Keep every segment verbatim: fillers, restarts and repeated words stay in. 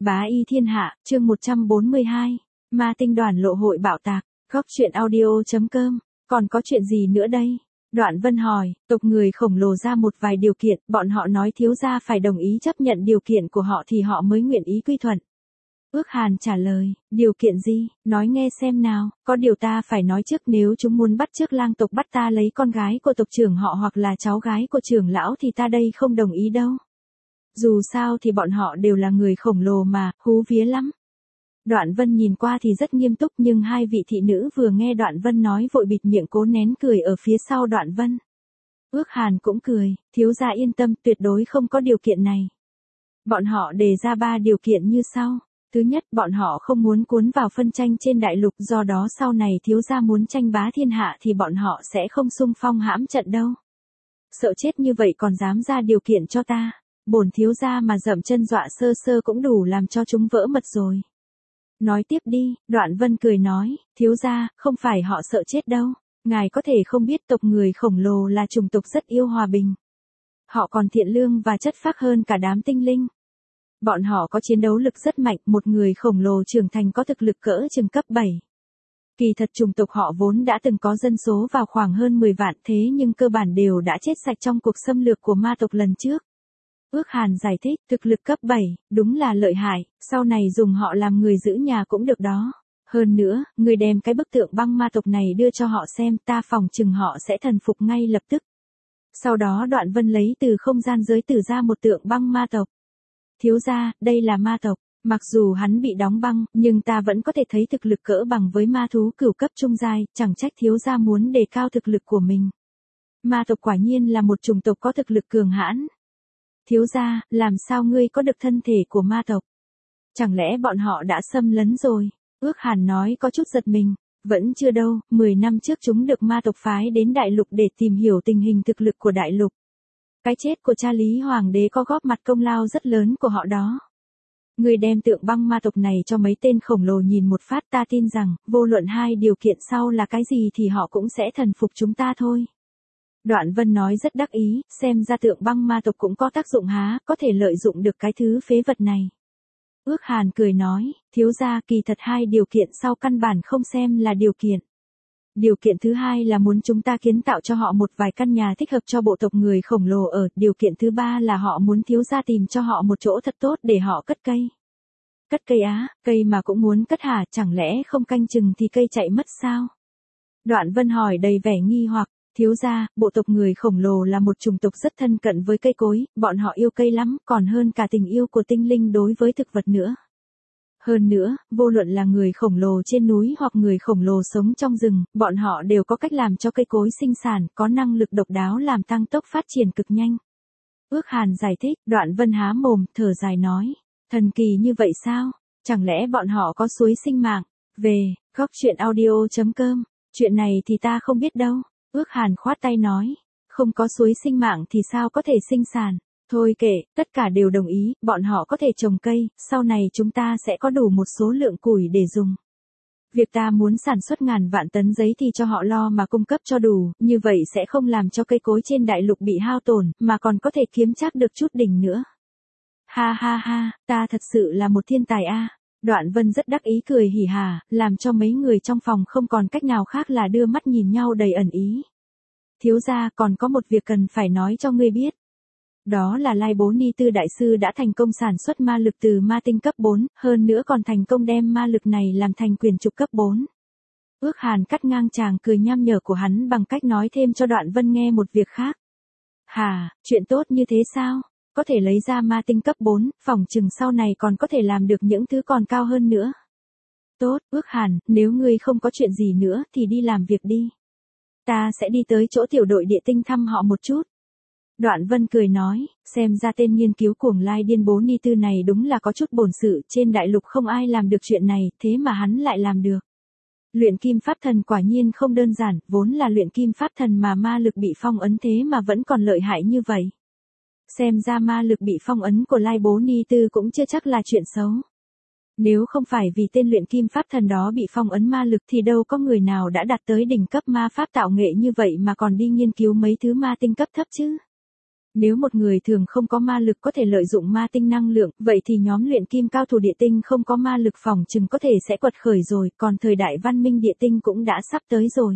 Bá y thiên hạ, chương một trăm bốn mươi hai. Ma tinh đoàn lộ hội bạo tạc. Góc truyện audio chấm com. Còn có chuyện gì nữa đây? Đoạn Vân hỏi, tộc người khổng lồ ra một vài điều kiện, bọn họ nói thiếu gia phải đồng ý chấp nhận điều kiện của họ thì họ mới nguyện ý quy thuận. Ước Hàn trả lời, điều kiện gì, nói nghe xem nào, có điều ta phải nói trước, nếu chúng muốn bắt chước lang tộc bắt ta lấy con gái của tộc trưởng họ hoặc là cháu gái của trưởng lão thì ta đây không đồng ý đâu. Dù sao thì bọn họ đều là người khổng lồ mà, hú vía lắm. Đoạn Vân nhìn qua thì rất nghiêm túc, nhưng hai vị thị nữ vừa nghe Đoạn Vân nói vội bịt miệng cố nén cười ở phía sau Đoạn Vân. Ước Hàn cũng cười, thiếu gia yên tâm, tuyệt đối không có điều kiện này. Bọn họ đề ra ba điều kiện như sau. Thứ nhất, bọn họ không muốn cuốn vào phân tranh trên đại lục, do đó sau này thiếu gia muốn tranh bá thiên hạ thì bọn họ sẽ không xung phong hãm trận đâu. Sợ chết như vậy còn dám ra điều kiện cho ta. Bổn thiếu gia mà dậm chân dọa sơ sơ cũng đủ làm cho chúng vỡ mật rồi. Nói tiếp đi, Đoạn Vân cười nói, thiếu gia, không phải họ sợ chết đâu. Ngài có thể không biết tộc người khổng lồ là chủng tộc rất yêu hòa bình. Họ còn thiện lương và chất phác hơn cả đám tinh linh. Bọn họ có chiến đấu lực rất mạnh, một người khổng lồ trưởng thành có thực lực cỡ chừng cấp bảy. Kỳ thật chủng tộc họ vốn đã từng có dân số vào khoảng hơn mười vạn, thế nhưng cơ bản đều đã chết sạch trong cuộc xâm lược của ma tộc lần trước. Ước Hàn giải thích, thực lực cấp bảy, đúng là lợi hại, sau này dùng họ làm người giữ nhà cũng được đó. Hơn nữa, người đem cái bức tượng băng ma tộc này đưa cho họ xem, ta phòng chừng họ sẽ thần phục ngay lập tức. Sau đó Đoạn Vân lấy từ không gian giới tử ra một tượng băng ma tộc. Thiếu gia, đây là ma tộc, mặc dù hắn bị đóng băng, nhưng ta vẫn có thể thấy thực lực cỡ bằng với ma thú cửu cấp trung giai, chẳng trách thiếu gia muốn đề cao thực lực của mình. Ma tộc quả nhiên là một chủng tộc có thực lực cường hãn. Thiếu gia, làm sao ngươi có được thân thể của ma tộc? Chẳng lẽ bọn họ đã xâm lấn rồi? Ước Hàn nói có chút giật mình. Vẫn chưa đâu, mười năm trước chúng được ma tộc phái đến đại lục để tìm hiểu tình hình thực lực của đại lục. Cái chết của cha Lý Hoàng đế có góp mặt công lao rất lớn của họ đó. Người đem tượng băng ma tộc này cho mấy tên khổng lồ nhìn một phát, ta tin rằng, vô luận hai điều kiện sau là cái gì thì họ cũng sẽ thần phục chúng ta thôi. Đoạn Vân nói rất đắc ý, xem ra tượng băng ma tộc cũng có tác dụng há, có thể lợi dụng được cái thứ phế vật này. Ước Hàn cười nói, thiếu gia, kỳ thật hai điều kiện sau căn bản không xem là điều kiện. Điều kiện thứ hai là muốn chúng ta kiến tạo cho họ một vài căn nhà thích hợp cho bộ tộc người khổng lồ ở, điều kiện thứ ba là họ muốn thiếu gia tìm cho họ một chỗ thật tốt để họ cất cây. Cất cây á, cây mà cũng muốn cất hả, chẳng lẽ không canh chừng thì cây chạy mất sao? Đoạn Vân hỏi đầy vẻ nghi hoặc, thiếu gia, bộ tộc người khổng lồ là một chủng tộc rất thân cận với cây cối, bọn họ yêu cây lắm, còn hơn cả tình yêu của tinh linh đối với thực vật nữa. Hơn nữa, vô luận là người khổng lồ trên núi hoặc người khổng lồ sống trong rừng, bọn họ đều có cách làm cho cây cối sinh sản, có năng lực độc đáo làm tăng tốc phát triển cực nhanh. Ước Hàn giải thích, Đoạn Vân há mồm, thở dài nói, thần kỳ như vậy sao? Chẳng lẽ bọn họ có suối sinh mạng? Về, góc truyện audio chấm com, chuyện này thì ta không biết đâu. Ước Hàn khoát tay nói, không có suối sinh mạng thì sao có thể sinh sản? Thôi kệ, tất cả đều đồng ý, bọn họ có thể trồng cây, sau này chúng ta sẽ có đủ một số lượng củi để dùng. Việc ta muốn sản xuất ngàn vạn tấn giấy thì cho họ lo mà cung cấp cho đủ, như vậy sẽ không làm cho cây cối trên đại lục bị hao tổn, mà còn có thể kiếm chắc được chút đỉnh nữa. Ha ha ha, ta thật sự là một thiên tài a. Đoạn Vân rất đắc ý cười hỉ hả, làm cho mấy người trong phòng không còn cách nào khác là đưa mắt nhìn nhau đầy ẩn ý. Thiếu gia, còn có một việc cần phải nói cho ngươi biết. Đó là Lai Bố Ni Tư đại sư đã thành công sản xuất ma lực từ ma tinh cấp bốn, hơn nữa còn thành công đem ma lực này làm thành quyền trục cấp bốn. Ước Hàn cắt ngang chàng cười nham nhở của hắn bằng cách nói thêm cho Đoạn Vân nghe một việc khác. Hà, chuyện tốt như thế sao? Có thể lấy ra ma tinh cấp bốn, phỏng chừng sau này còn có thể làm được những thứ còn cao hơn nữa. Tốt, Ước Hàn, nếu ngươi không có chuyện gì nữa thì đi làm việc đi. Ta sẽ đi tới chỗ tiểu đội địa tinh thăm họ một chút. Đoạn Vân cười nói, xem ra tên nghiên cứu cuồng Lai Điên Bố Ni Tư này đúng là có chút bổn sự, trên đại lục không ai làm được chuyện này, thế mà hắn lại làm được. Luyện kim pháp thần quả nhiên không đơn giản, vốn là luyện kim pháp thần mà ma lực bị phong ấn thế mà vẫn còn lợi hại như vậy. Xem ra ma lực bị phong ấn của Lai Bố Ni Tư cũng chưa chắc là chuyện xấu. Nếu không phải vì tên luyện kim pháp thần đó bị phong ấn ma lực thì đâu có người nào đã đạt tới đỉnh cấp ma pháp tạo nghệ như vậy mà còn đi nghiên cứu mấy thứ ma tinh cấp thấp chứ. Nếu một người thường không có ma lực có thể lợi dụng ma tinh năng lượng, vậy thì nhóm luyện kim cao thủ địa tinh không có ma lực phòng chừng có thể sẽ quật khởi rồi, còn thời đại văn minh địa tinh cũng đã sắp tới rồi.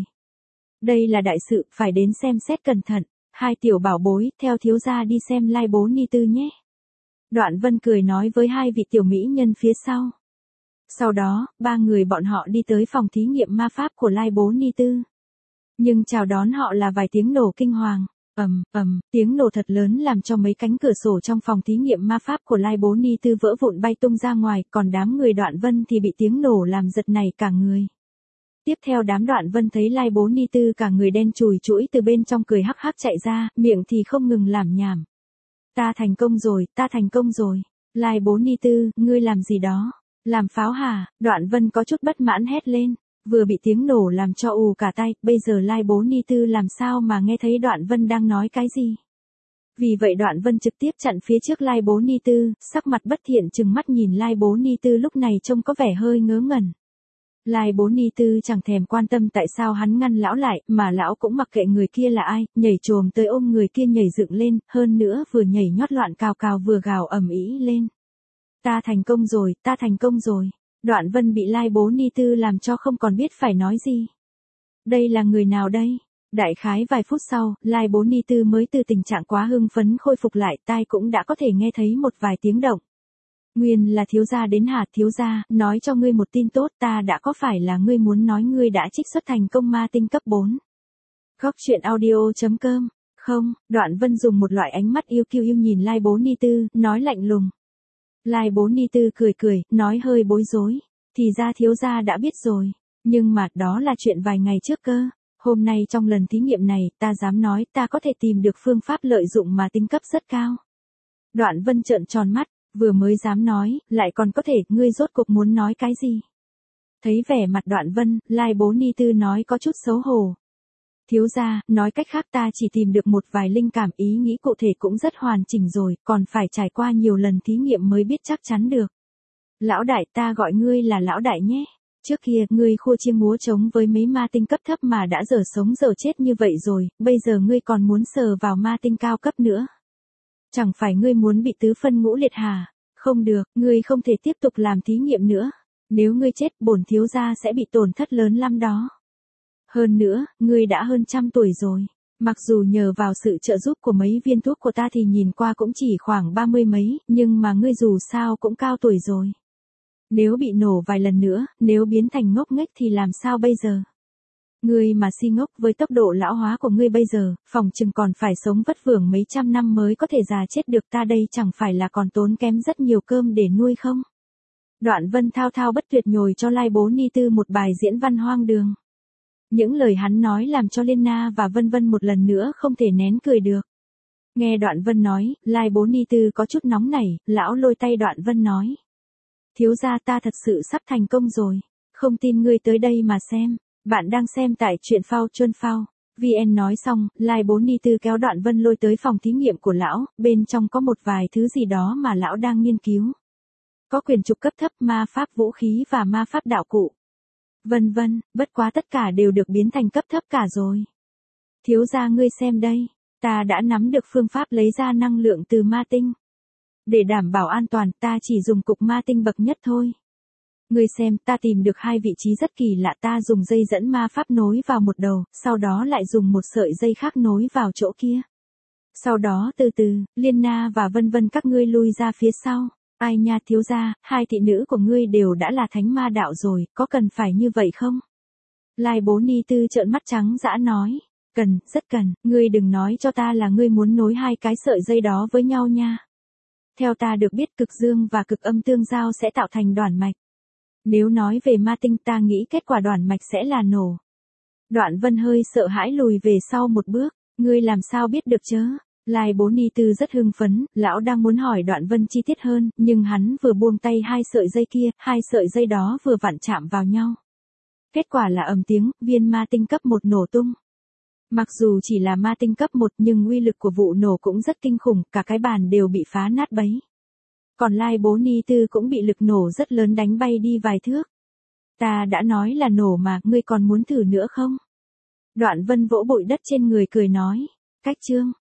Đây là đại sự, phải đến xem xét cẩn thận. Hai tiểu bảo bối, theo thiếu gia đi xem Lai Bố Ni Tư nhé. Đoạn Vân cười nói với hai vị tiểu mỹ nhân phía sau. Sau đó, ba người bọn họ đi tới phòng thí nghiệm ma pháp của Lai Bố Ni Tư. Nhưng chào đón họ là vài tiếng nổ kinh hoàng. Ầm, ầm, tiếng nổ thật lớn làm cho mấy cánh cửa sổ trong phòng thí nghiệm ma pháp của Lai Bố Ni Tư vỡ vụn bay tung ra ngoài, còn đám người Đoạn Vân thì bị tiếng nổ làm giật nảy cả người. Tiếp theo đám Đoạn Vân thấy Lai Bố Ni Tư cả người đen chùi chũi từ bên trong cười hắc hắc chạy ra, miệng thì không ngừng làm nhảm. Ta thành công rồi, ta thành công rồi. Lai Bố Ni Tư, ngươi làm gì đó? Làm pháo hả? Đoạn Vân có chút bất mãn hét lên. Vừa bị tiếng nổ làm cho ù cả tay, bây giờ Lai Bố Ni Tư làm sao mà nghe thấy Đoạn Vân đang nói cái gì. Vì vậy Đoạn Vân trực tiếp chặn phía trước Lai Bố Ni Tư, sắc mặt bất thiện chừng mắt nhìn Lai Bố Ni Tư lúc này trông có vẻ hơi ngớ ngẩn. Lai Bố Ni Tư chẳng thèm quan tâm tại sao hắn ngăn lão lại, mà lão cũng mặc kệ người kia là ai, nhảy trồm tới ôm người kia nhảy dựng lên, hơn nữa vừa nhảy nhót loạn cào cào vừa gào ầm ĩ lên. Ta thành công rồi, ta thành công rồi. Đoạn Vân bị Lai Bố Ni Tư làm cho không còn biết phải nói gì. Đây là người nào đây? Đại khái vài phút sau, Lai Bố Ni Tư mới từ tình trạng quá hưng phấn khôi phục lại, tai cũng đã có thể nghe thấy một vài tiếng động. Nguyên là thiếu gia đến hả? Thiếu gia, nói cho ngươi một tin tốt, ta đã có phải là ngươi muốn nói ngươi đã trích xuất thành công ma tinh cấp bốn. Góc truyện audio chấm com. Không, Đoạn Vân dùng một loại ánh mắt yêu kiêu yêu nhìn Lai Bố Ni Tư, nói lạnh lùng. Lai Bố Ni Tư cười cười, nói hơi bối rối. Thì ra thiếu gia đã biết rồi. Nhưng mà đó là chuyện vài ngày trước cơ. Hôm nay trong lần thí nghiệm này, ta dám nói ta có thể tìm được phương pháp lợi dụng mà tinh cấp rất cao. Đoạn Vân trợn tròn mắt, vừa mới dám nói, lại còn có thể, ngươi rốt cuộc muốn nói cái gì? Thấy vẻ mặt Đoạn Vân, Lai Bố Ni Tư nói có chút xấu hổ. Thiếu gia, nói cách khác ta chỉ tìm được một vài linh cảm, ý nghĩ cụ thể cũng rất hoàn chỉnh rồi, còn phải trải qua nhiều lần thí nghiệm mới biết chắc chắn được. Lão đại, ta gọi ngươi là lão đại nhé. Trước kia, ngươi khua chiêng múa trống với mấy ma tinh cấp thấp mà đã dở sống dở chết như vậy rồi, bây giờ ngươi còn muốn sờ vào ma tinh cao cấp nữa. Chẳng phải ngươi muốn bị tứ phân ngũ liệt hả? Không được, ngươi không thể tiếp tục làm thí nghiệm nữa. Nếu ngươi chết, bổn thiếu gia sẽ bị tổn thất lớn lắm đó. Hơn nữa, ngươi đã hơn trăm tuổi rồi. Mặc dù nhờ vào sự trợ giúp của mấy viên thuốc của ta thì nhìn qua cũng chỉ khoảng ba mươi mấy, nhưng mà ngươi dù sao cũng cao tuổi rồi. Nếu bị nổ vài lần nữa, nếu biến thành ngốc nghếch thì làm sao bây giờ? Ngươi mà si ngốc với tốc độ lão hóa của ngươi bây giờ, phòng chừng còn phải sống vất vưởng mấy trăm năm mới có thể già chết được, ta đây chẳng phải là còn tốn kém rất nhiều cơm để nuôi không? Đoạn Vân thao thao bất tuyệt nhồi cho Lai Bố Ni Tư một bài diễn văn hoang đường. Những lời hắn nói làm cho Liên Na và Vân Vân một lần nữa không thể nén cười được. Nghe Đoạn Vân nói, Lai Bố Ni Tư có chút nóng nảy, lão lôi tay Đoạn Vân nói. Thiếu gia, ta thật sự sắp thành công rồi, không tin ngươi tới đây mà xem. Bạn đang xem tại truyện phao chuyên phao. vê en nói xong, Lai Bố Ni Tư kéo Đoạn Vân lôi tới phòng thí nghiệm của lão, bên trong có một vài thứ gì đó mà lão đang nghiên cứu. Có quyền trục cấp thấp, ma pháp vũ khí và ma pháp đạo cụ. Vân vân, bất quá tất cả đều được biến thành cấp thấp cả rồi. Thiếu gia ngươi xem đây, ta đã nắm được phương pháp lấy ra năng lượng từ ma tinh. Để đảm bảo an toàn, ta chỉ dùng cục ma tinh bậc nhất thôi. Ngươi xem, ta tìm được hai vị trí rất kỳ lạ, ta dùng dây dẫn ma pháp nối vào một đầu, sau đó lại dùng một sợi dây khác nối vào chỗ kia. Sau đó từ từ, Liên Na và Vân Vân các ngươi lui ra phía sau. Ai nha thiếu gia, hai thị nữ của ngươi đều đã là thánh ma đạo rồi, có cần phải như vậy không? Lai Bố Ni Tư trợn mắt trắng dã nói. Cần, rất cần, ngươi đừng nói cho ta là ngươi muốn nối hai cái sợi dây đó với nhau nha. Theo ta được biết cực dương và cực âm tương giao sẽ tạo thành đoản mạch. Nếu nói về ma tinh ta nghĩ kết quả đoản mạch sẽ là nổ. Đoạn Vân hơi sợ hãi lùi về sau một bước, ngươi làm sao biết được chớ? Lai Bố Ni Tư rất hưng phấn, lão đang muốn hỏi Đoạn Vân chi tiết hơn, nhưng hắn vừa buông tay hai sợi dây kia, hai sợi dây đó vừa vặn chạm vào nhau. Kết quả là ầm tiếng, viên ma tinh cấp một nổ tung. Mặc dù chỉ là ma tinh cấp một nhưng uy lực của vụ nổ cũng rất kinh khủng, cả cái bàn đều bị phá nát bấy. Còn Lai Bố Ni Tư cũng bị lực nổ rất lớn đánh bay đi vài thước. Ta đã nói là nổ mà, ngươi còn muốn thử nữa không? Đoạn Vân vỗ bụi đất trên người cười nói. Cách chương.